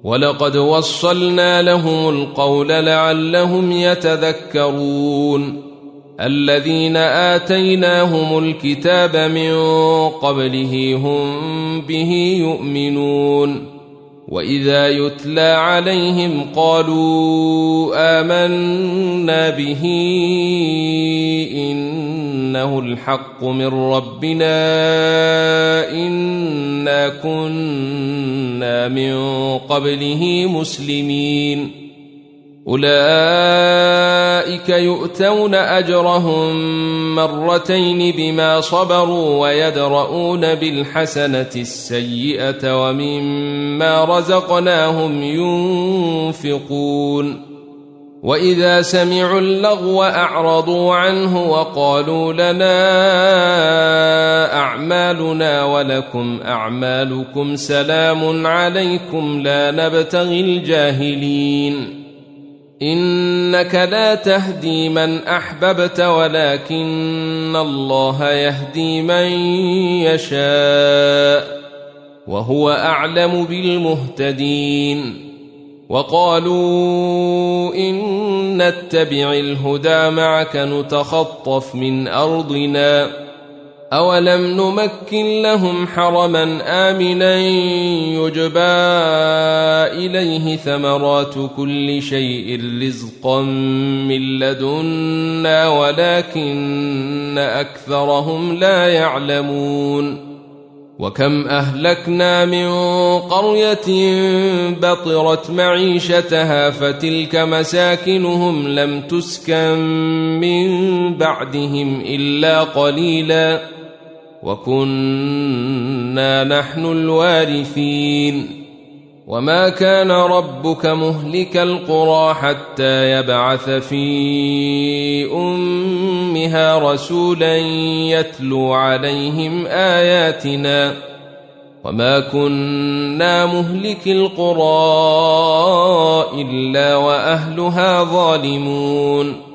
ولقد وصلنا لهم القول لعلهم يتذكرون الذين آتيناهم الكتاب من قبله هم به يؤمنون وإذا يتلى عليهم قالوا آمنا به إنه الحق من ربنا إنا كنا من قبله مسلمين أولئك يؤتون أجرهم مرتين بما صبروا ويدرؤون بالحسنة السيئة ومما رزقناهم ينفقون وإذا سمعوا اللغو أعرضوا عنه وقالوا لنا أعمالنا ولكم أعمالكم سلام عليكم لا نبتغي الجاهلين إنك لا تهدي من أحببت ولكن الله يهدي من يشاء وهو أعلم بالمهتدين وقالوا إن نتبع الهدى معك نتخطف من أرضنا أولم نمكن لهم حرما آمنا يجبى إليه ثمرات كل شيء رزقا من لدنا ولكن أكثرهم لا يعلمون وكم أهلكنا من قرية بطرت معيشتها فتلك مساكنهم لم تسكن من بعدهم إلا قليلا وكنا نحن الوارثين وما كان ربك مهلك القرى حتى يبعث في أمها رسولا يتلو عليهم آياتنا وما كنا مهلك القرى إلا وأهلها ظالمون